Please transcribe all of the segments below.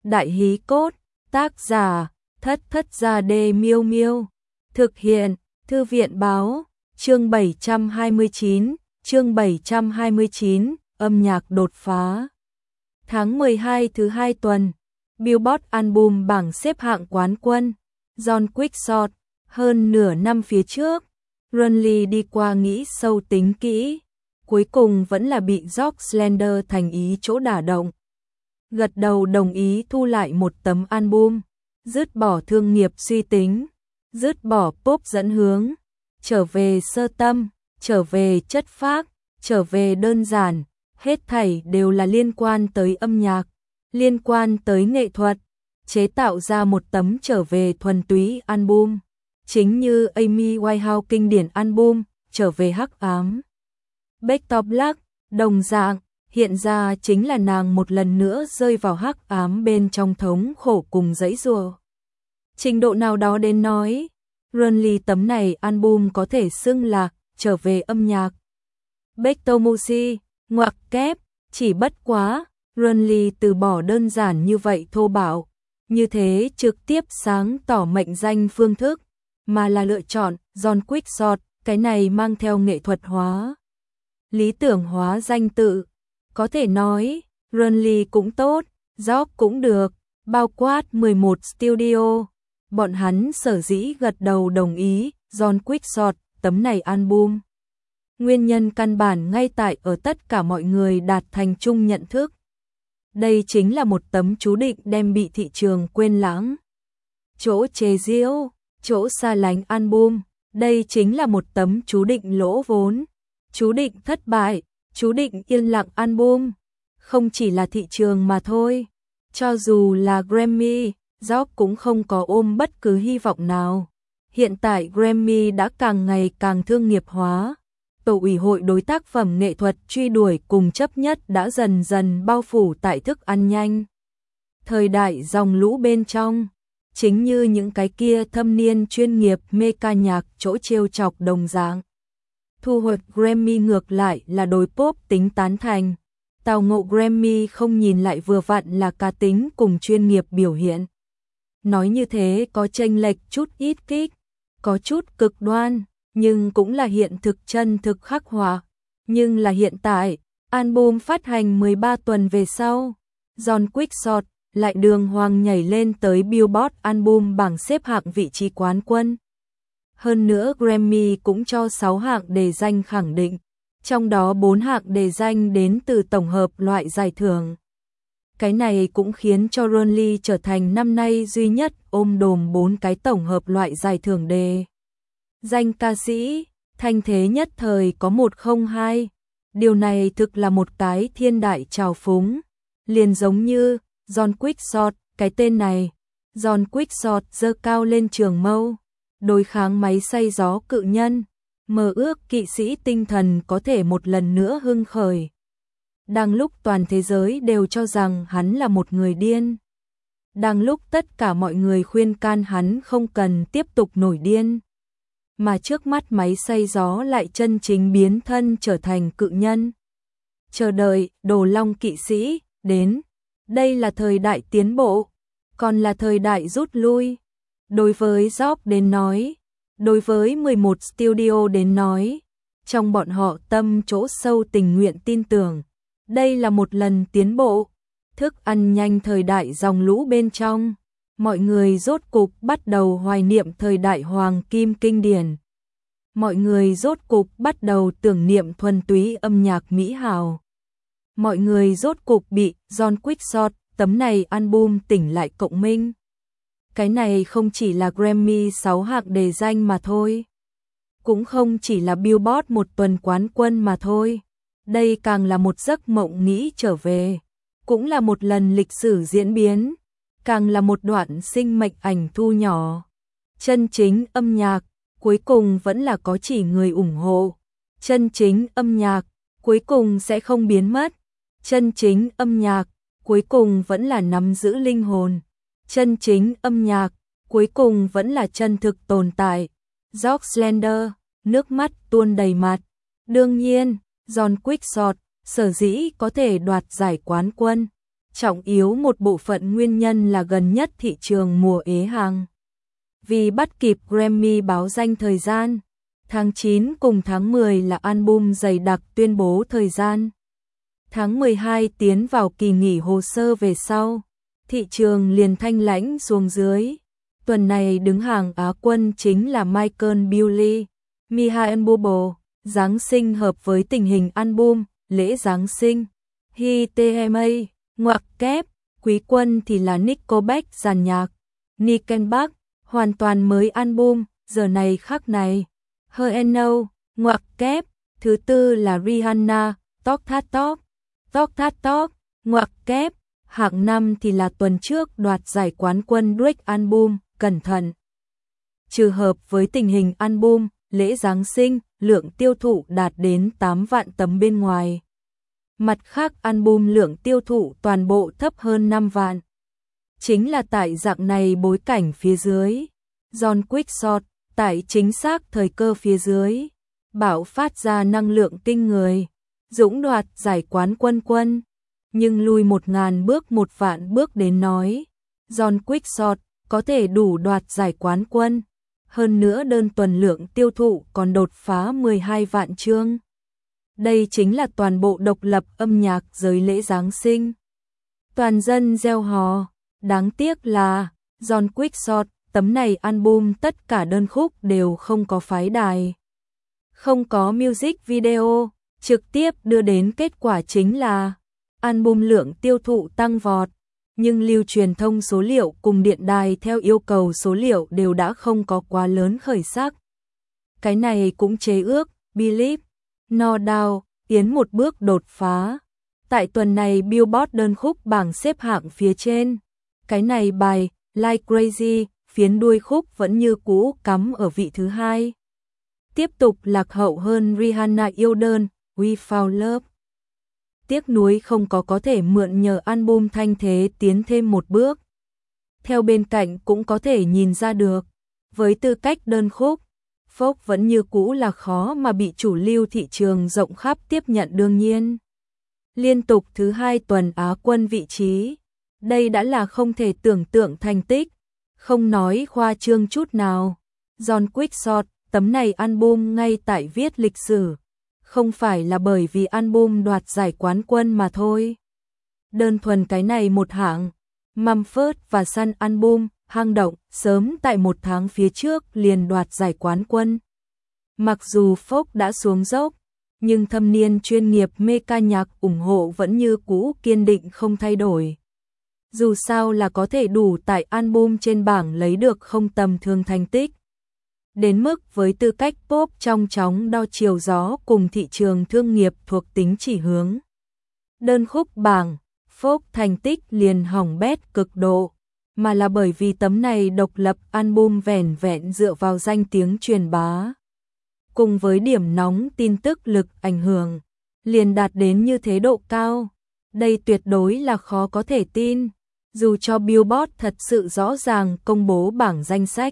Đại hí cốt, tác giả, Thất Thất Gia Đê Miêu Miêu. Thực hiện, Thư viện báo, chương 729, âm nhạc đột phá. Tháng 12 thứ 2 tuần, Billboard album bảng xếp hạng quán quân, John Quickshot, hơn nửa năm phía trước, Runley đi qua nghĩ sâu tính kỹ, cuối cùng vẫn là bị George Slender thành ý chỗ đả động. Gật đầu đồng ý thu lại một tấm album, dứt bỏ thương nghiệp suy tính, dứt bỏ pop dẫn hướng, trở về sơ tâm, trở về chất phác, trở về đơn giản, hết thảy đều là liên quan tới âm nhạc, liên quan tới nghệ thuật, chế tạo ra một tấm trở về thuần túy album, chính như Amy Winehouse kinh điển album, trở về hắc ám. Back to Black, đồng dạng, hiện ra chính là nàng một lần nữa rơi vào hắc ám bên trong thống khổ cùng giãy giụa. Trình độ nào đó đến nói, Runley tấm này album có thể xưng là trở về âm nhạc. Back to Music, ngoặc kép, chỉ bất quá, Runley từ bỏ đơn giản như vậy thô bạo, như thế trực tiếp sáng tỏ mệnh danh phương thức, mà là lựa chọn John Quickshot, cái này mang theo nghệ thuật hóa, lý tưởng hóa danh tự. Có thể nói, Runley cũng tốt, George cũng được, bao quát 11 studio. Bọn hắn sở dĩ gật đầu đồng ý John Quickshot tấm này album. Nguyên nhân căn bản ngay tại ở tất cả mọi người đạt thành chung nhận thức. Đây chính là một tấm chú định đem bị thị trường quên lãng. Chỗ chế giễu, chỗ xa lánh album, đây chính là một tấm chú định lỗ vốn, chú định thất bại, chú định yên lặng album. Không chỉ là thị trường mà thôi, cho dù là Grammy, George cũng không có ôm bất cứ hy vọng nào. Hiện tại Grammy đã càng ngày càng thương nghiệp hóa. Tổ ủy hội đối tác phẩm nghệ thuật truy đuổi cùng chấp nhất đã dần dần bao phủ tại thức ăn nhanh. Thời đại dòng lũ bên trong, chính như những cái kia thâm niên chuyên nghiệp mê ca nhạc chỗ trêu chọc đồng dạng. Thu hoạch Grammy ngược lại là đối pop tính tán thành. Tào ngộ Grammy không nhìn lại vừa vặn là cá tính cùng chuyên nghiệp biểu hiện. Nói như thế có chênh lệch chút ít kích, có chút cực đoan, nhưng cũng là hiện thực chân thực khắc họa. Nhưng là hiện tại, album phát hành 13 tuần về sau, John Quickshot lại đường hoàng nhảy lên tới Billboard album bảng xếp hạng vị trí quán quân. Hơn nữa Grammy cũng cho 6 hạng đề danh khẳng định, trong đó 4 hạng đề danh đến từ tổng hợp loại giải thưởng. Cái này cũng khiến cho Runley trở thành năm nay duy nhất ôm đồm 4 cái tổng hợp loại giải thưởng đề danh ca sĩ, thanh thế nhất thời có 102. Điều này thực là một cái thiên đại trào phúng, liền giống như John Quickshot, cái tên này, John Quickshot giơ cao lên trường mâu, đối kháng máy xay gió cự nhân, mơ ước kỵ sĩ tinh thần có thể một lần nữa hưng khởi. Đang lúc toàn thế giới đều cho rằng hắn là một người điên, đang lúc tất cả mọi người khuyên can hắn không cần tiếp tục nổi điên, mà trước mắt máy xay gió lại chân chính biến thân trở thành cự nhân. Chờ đợi, Đồ Long kỵ sĩ, đến. Đây là thời đại tiến bộ, còn là thời đại rút lui. Đối với George đến nói, đối với 11 studio đến nói, trong bọn họ tâm chỗ sâu tình nguyện tin tưởng, đây là một lần tiến bộ. Thức ăn nhanh thời đại dòng lũ bên trong, mọi người rốt cục bắt đầu hoài niệm thời đại hoàng kim kinh điển. Mọi người rốt cục bắt đầu tưởng niệm thuần túy âm nhạc mỹ hào. Mọi người rốt cục bị John Quickshot tấm này album tỉnh lại cộng minh. Cái này không chỉ là Grammy 6 hạng đề danh mà thôi, cũng không chỉ là Billboard một tuần quán quân mà thôi. Đây càng là một giấc mộng nghĩ trở về, cũng là một lần lịch sử diễn biến, càng là một đoạn sinh mệnh ảnh thu nhỏ. Chân chính âm nhạc, cuối cùng vẫn là có chỉ người ủng hộ. Chân chính âm nhạc, cuối cùng sẽ không biến mất. Chân chính âm nhạc, cuối cùng vẫn là nắm giữ linh hồn. Chân chính âm nhạc, cuối cùng vẫn là chân thực tồn tại. George Slender, nước mắt tuôn đầy mặt. Đương nhiên, John Quickshot, sở dĩ có thể đoạt giải quán quân, Trọng yếu một bộ phận nguyên nhân là gần nhất thị trường mùa ế hàng. Vì bắt kịp Grammy báo danh thời gian, tháng 9 cùng tháng 10 là album dày đặc tuyên bố thời gian. Tháng 12 tiến vào kỳ nghỉ hồ sơ về sau, thị trường liền thanh lãnh xuống dưới. Tuần này đứng hàng Á quân chính là Michael Bublé, Michael Bublé. Giáng sinh hợp với tình hình album, lễ Giáng sinh, HITMA, ngoặc kép, quý quân thì là Nickelback dàn nhạc, Nickelback, hoàn toàn mới album, giờ này khắc này, Her and No, ngoặc kép, thứ tư là Rihanna, Talk That Talk, Talk That Talk, ngoặc kép, hạng năm thì là tuần trước đoạt giải quán quân Drake album, cẩn thận. Trừ hợp với tình hình album, lễ Giáng sinh, lượng tiêu thụ đạt đến 8 vạn tấm bên ngoài. Mặt khác album lượng tiêu thụ toàn bộ thấp hơn 5 vạn. Chính là tại dạng này bối cảnh phía dưới. John Quickshot, tại chính xác thời cơ phía dưới, bạo phát ra năng lượng kinh người, dũng đoạt giải quán quân. Nhưng lùi 1000 bước 1 vạn bước đến nói, John Quickshot có thể đủ đoạt giải quán quân. Hơn nữa đơn tuần lượng tiêu thụ còn đột phá 12 vạn chương. Đây chính là toàn bộ độc lập âm nhạc giới lễ Giáng sinh. Toàn dân reo hò, đáng tiếc là John Quickshot, tấm này album tất cả đơn khúc đều không có phái đài. Không có music video, trực tiếp đưa đến kết quả chính là album lượng tiêu thụ tăng vọt. Nhưng lưu truyền thông số liệu cùng điện đài theo yêu cầu số liệu đều đã không có quá lớn khởi sắc. Cái này cũng chế ước, Believe, No Doubt, tiến một bước đột phá. Tại tuần này Billboard đơn khúc bảng xếp hạng phía trên. Cái này bài, Like Crazy, phiến đuôi khúc vẫn như cũ cắm ở vị thứ 2. Tiếp tục lạc hậu hơn Rihanna yêu đơn, We Found Love. Tiếc nuối không có thể mượn nhờ album thanh thế tiến thêm một bước. Theo bên cạnh cũng có thể nhìn ra được, với tư cách đơn khúc, Folk vẫn như cũ là khó mà bị chủ lưu thị trường rộng khắp tiếp nhận đương nhiên. Liên tục thứ 2 tuần Á quân vị trí, đây đã là không thể tưởng tượng thành tích, không nói khoa trương chút nào. John Quickshot, tấm này album ngay tại viết lịch sử. Không phải là bởi vì album đoạt giải quán quân mà thôi. Đơn thuần cái này một hạng, Mumford và Son album, hang động, sớm tại 1 tháng phía trước liền đoạt giải quán quân. Mặc dù Folk đã xuống dốc, nhưng thâm niên chuyên nghiệp mê ca nhạc ủng hộ vẫn như cũ kiên định không thay đổi. Dù sao là có thể đủ tại album trên bảng lấy được không tầm thường thành tích. Đến mức với tư cách pop trong chóng đo chiều gió cùng thị trường thương nghiệp thuộc tính chỉ hướng. Đơn khúc bảng, Folk thành tích liền hỏng bét cực độ, mà là bởi vì tấm này độc lập album vẻn vẹn dựa vào danh tiếng truyền bá. Cùng với điểm nóng tin tức lực ảnh hưởng, liền đạt đến như thế độ cao. Đây tuyệt đối là khó có thể tin, dù cho Billboard thật sự rõ ràng công bố bảng danh sách.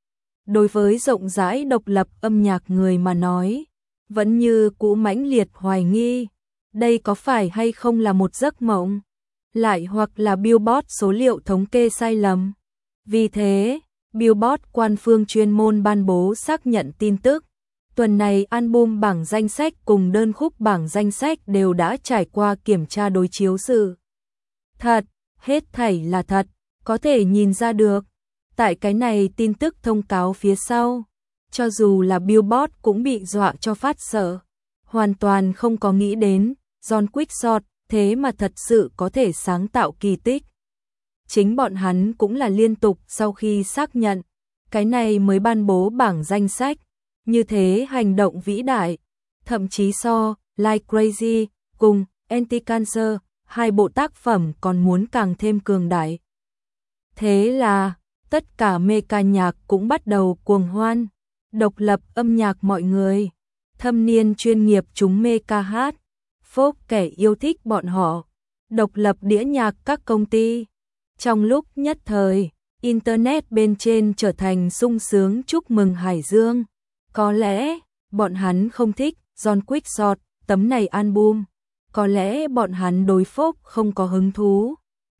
Đối với rộng rãi độc lập âm nhạc người mà nói, vẫn như cũ mãnh liệt hoài nghi, đây có phải hay không là một giấc mộng, lại hoặc là Billboard số liệu thống kê sai lầm. Vì thế, Billboard quan phương chuyên môn ban bố xác nhận tin tức. Tuần này album bảng danh sách cùng đơn khúc bảng danh sách đều đã trải qua kiểm tra đối chiếu sự thật, hết thảy là thật, có thể nhìn ra được. Tại cái này tin tức thông cáo phía sau, cho dù là Billboard cũng bị dọa cho phát sợ, hoàn toàn không có nghĩ đến John Quickshot thế mà thật sự có thể sáng tạo kỳ tích. Chính bọn hắn cũng là liên tục sau khi xác nhận, cái này mới ban bố bảng danh sách, như thế hành động vĩ đại, thậm chí so Like Crazy cùng Anti-Cancer, 2 bộ tác phẩm còn muốn càng thêm cường đại. Thế là tất cả mê ca nhạc cũng bắt đầu cuồng hoan, độc lập âm nhạc mọi người, thâm niên chuyên nghiệp chúng mê ca hát, folk kẻ yêu thích bọn họ, độc lập đĩa nhạc các công ty. Trong lúc nhất thời, Internet bên trên trở thành sung sướng chúc mừng Hải Dương. Có lẽ, bọn hắn không thích John Quickshot, tấm này album. Có lẽ bọn hắn đối folk không có hứng thú.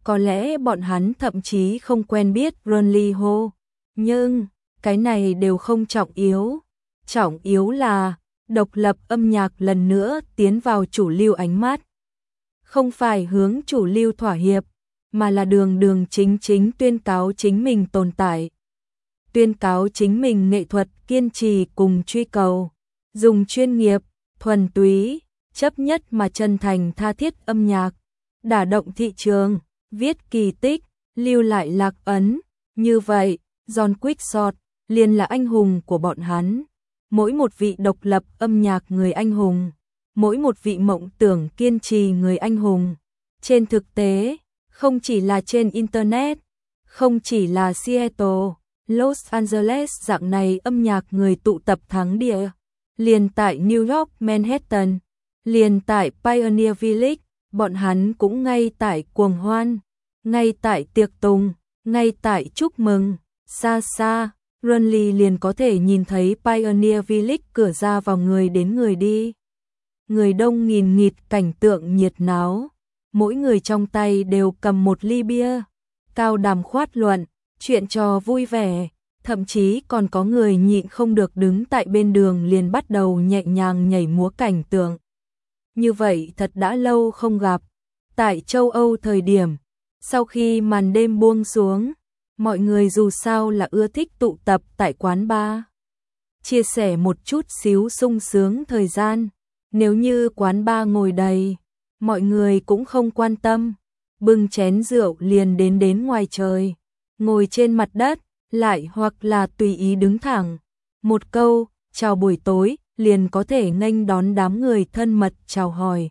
có lẽ bọn hắn thậm chí không quen biết Ronly Ho, nhưng cái này đều không trọng yếu. Trọng yếu là độc lập âm nhạc lần nữa tiến vào chủ lưu ánh mắt. Không phải hướng chủ lưu thỏa hiệp, mà là đường đường chính chính tuyên cáo chính mình tồn tại. Tuyên cáo chính mình nghệ thuật kiên trì cùng truy cầu, dùng chuyên nghiệp, thuần túy, chấp nhất mà chân thành tha thiết âm nhạc, đả động thị trường, viết kỳ tích, lưu lại lạc ấn. Như vậy, John Quixote liền là anh hùng của bọn hắn. Mỗi một vị độc lập âm nhạc người anh hùng, mỗi một vị mộng tưởng kiên trì người anh hùng. Trên thực tế, không chỉ là trên Internet, không chỉ là Seattle, Los Angeles dạng này âm nhạc người tụ tập thắng địa, liền tại New York Manhattan, liền tại Pioneer Village, bọn hắn cũng ngay tại cuồng hoan, ngay tại tiệc tùng, ngay tại chúc mừng. Xa xa, Ronly liền có thể nhìn thấy Pioneer Village cửa ra vào người đến người đi. Người đông nghìn nghịt, cảnh tượng nhiệt náo, mỗi người trong tay đều cầm một ly bia, cao đàm khoát luận, chuyện trò vui vẻ, thậm chí còn có người nhịn không được đứng tại bên đường liền bắt đầu nhẹ nhàng nhảy múa. Cảnh tượng như vậy thật đã lâu không gặp. Tại châu Âu thời điểm, sau khi màn đêm buông xuống, mọi người dù sao là ưa thích tụ tập tại quán bar, chia sẻ một chút xíu sung sướng thời gian. Nếu như quán bar ngồi đầy, mọi người cũng không quan tâm, bưng chén rượu liền đến ngoài trời, ngồi trên mặt đất, lại hoặc là tùy ý đứng thẳng. Một câu, chào buổi tối, liền có thể nghênh đón đám người thân mật chào hỏi.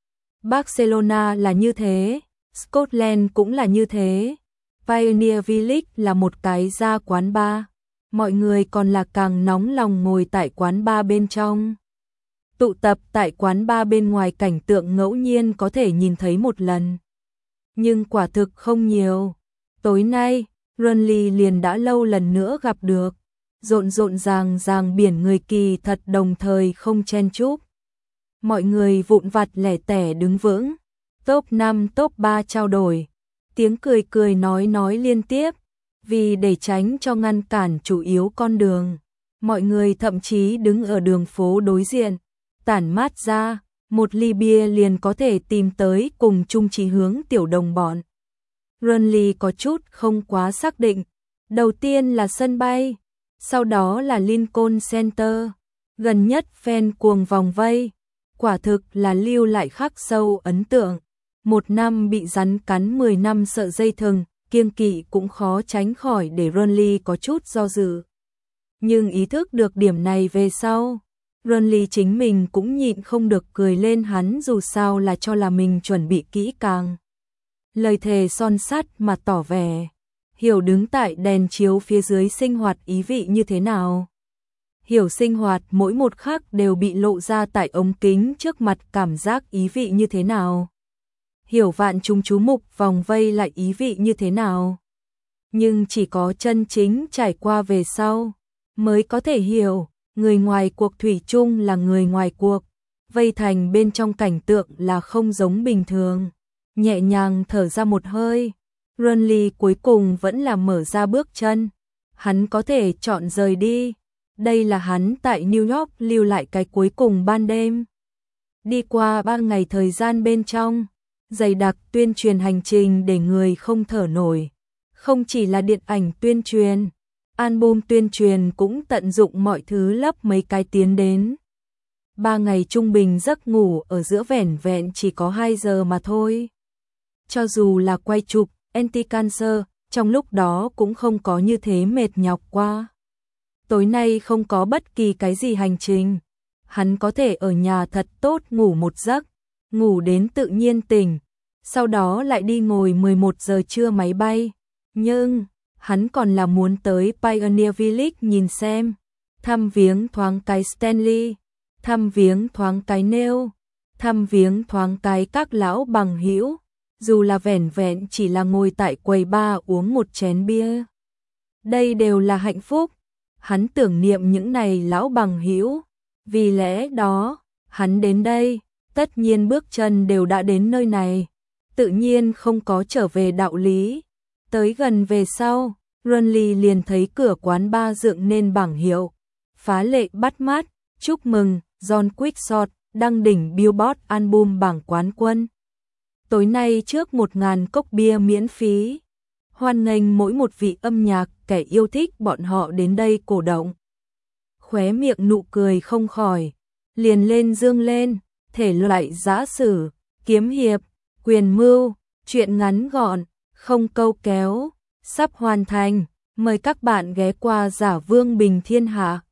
Barcelona là như thế, Scotland cũng là như thế. Pioneer Village là một cái ra quán bar, mọi người còn là càng nóng lòng ngồi tại quán bar bên trong. Tụ tập tại quán bar bên ngoài cảnh tượng ngẫu nhiên có thể nhìn thấy một lần, nhưng quả thực không nhiều. Tối nay, Ronly liền đã lâu lần nữa gặp được, rộn ràng biển người kỳ thật đồng thời không chen chúc. Mọi người vụn vặt lẻ tẻ đứng vững, top 5 top 3 trao đổi, tiếng cười nói liên tiếp, vì để tránh cho ngăn cản chủ yếu con đường. Mọi người thậm chí đứng ở đường phố đối diện, tản mát ra, một ly bia liền có thể tìm tới cùng chung chí hướng tiểu đồng bọn. Ronly có chút không quá xác định, đầu tiên là sân bay, sau đó là Lincoln Center, gần nhất fan cuồng vòng vây, quả thực là lưu lại khắc sâu ấn tượng. 1 năm bị rắn cắn 10 năm sợ dây thừng, kiêng kỵ cũng khó tránh khỏi để Ronly có chút do dự. Nhưng ý thức được điểm này về sau, Ronly chính mình cũng nhịn không được cười lên. Hắn dù sao là cho là mình chuẩn bị kỹ càng, lời thề son sắt mà tỏ vẻ hiểu đứng tại đèn chiếu phía dưới sinh hoạt ý vị như thế nào. Hiểu sinh hoạt mỗi một khắc đều bị lộ ra tại ống kính trước mặt cảm giác ý vị như thế nào. Hiểu vạn chúng chú mục vòng vây lại ý vị như thế nào. Nhưng chỉ có chân chính trải qua về sau mới có thể hiểu, người ngoài cuộc thủy chung là người ngoài cuộc, vây thành bên trong cảnh tượng là không giống bình thường. Nhẹ nhàng thở ra một hơi, Ronly cuối cùng vẫn là mở ra bước chân. Hắn có thể chọn rời đi. Đây là hắn tại New York lưu lại cái cuối cùng ban đêm. Đi qua 3 ngày thời gian bên trong, dày đặc tuyên truyền hành trình để người không thở nổi. Không chỉ là điện ảnh tuyên truyền, album tuyên truyền cũng tận dụng mọi thứ lấp mấy cái tiến đến. 3 ngày trung bình giấc ngủ ở giữa vẻn vẹn chỉ có 2 giờ mà thôi. Cho dù là quay chụp Anti-Cancer, trong lúc đó cũng không có như thế mệt nhọc qua. Tối nay không có bất kỳ cái gì hành trình. Hắn có thể ở nhà thật tốt ngủ một giấc, ngủ đến tự nhiên tỉnh, sau đó lại đi ngồi 11 giờ trưa máy bay. Nhưng, hắn còn là muốn tới Pioneer Village nhìn xem, thăm viếng thoáng cái Stanley, thăm viếng thoáng cái Neil, thăm viếng thoáng cái các lão bằng hữu, dù là vẻn vẹn chỉ là ngồi tại quầy bar uống một chén bia. Đây đều là hạnh phúc. Hắn tưởng niệm những này lão bằng hữu, vì lẽ đó, hắn đến đây, tất nhiên bước chân đều đã đến nơi này. tự nhiên không có trở về đạo lý. Tới gần về sau, Runly liền thấy cửa quán bar dựng nên bảng hiệu, phá lệ bắt mắt, chúc mừng, John Quickshot, đăng đỉnh Billboard album bảng quán quân. Tối nay trước 1.000 cốc bia miễn phí. Hoan nghênh mỗi một vị âm nhạc, kẻ yêu thích bọn họ đến đây cổ động. Khóe miệng nụ cười không khỏi, liền lên dương lên, thể loại giã sử, kiếm hiệp, quyền mưu, truyện ngắn gọn, không câu kéo, sắp hoàn thành, mời các bạn ghé qua Giả Vương Bình Thiên Hạ.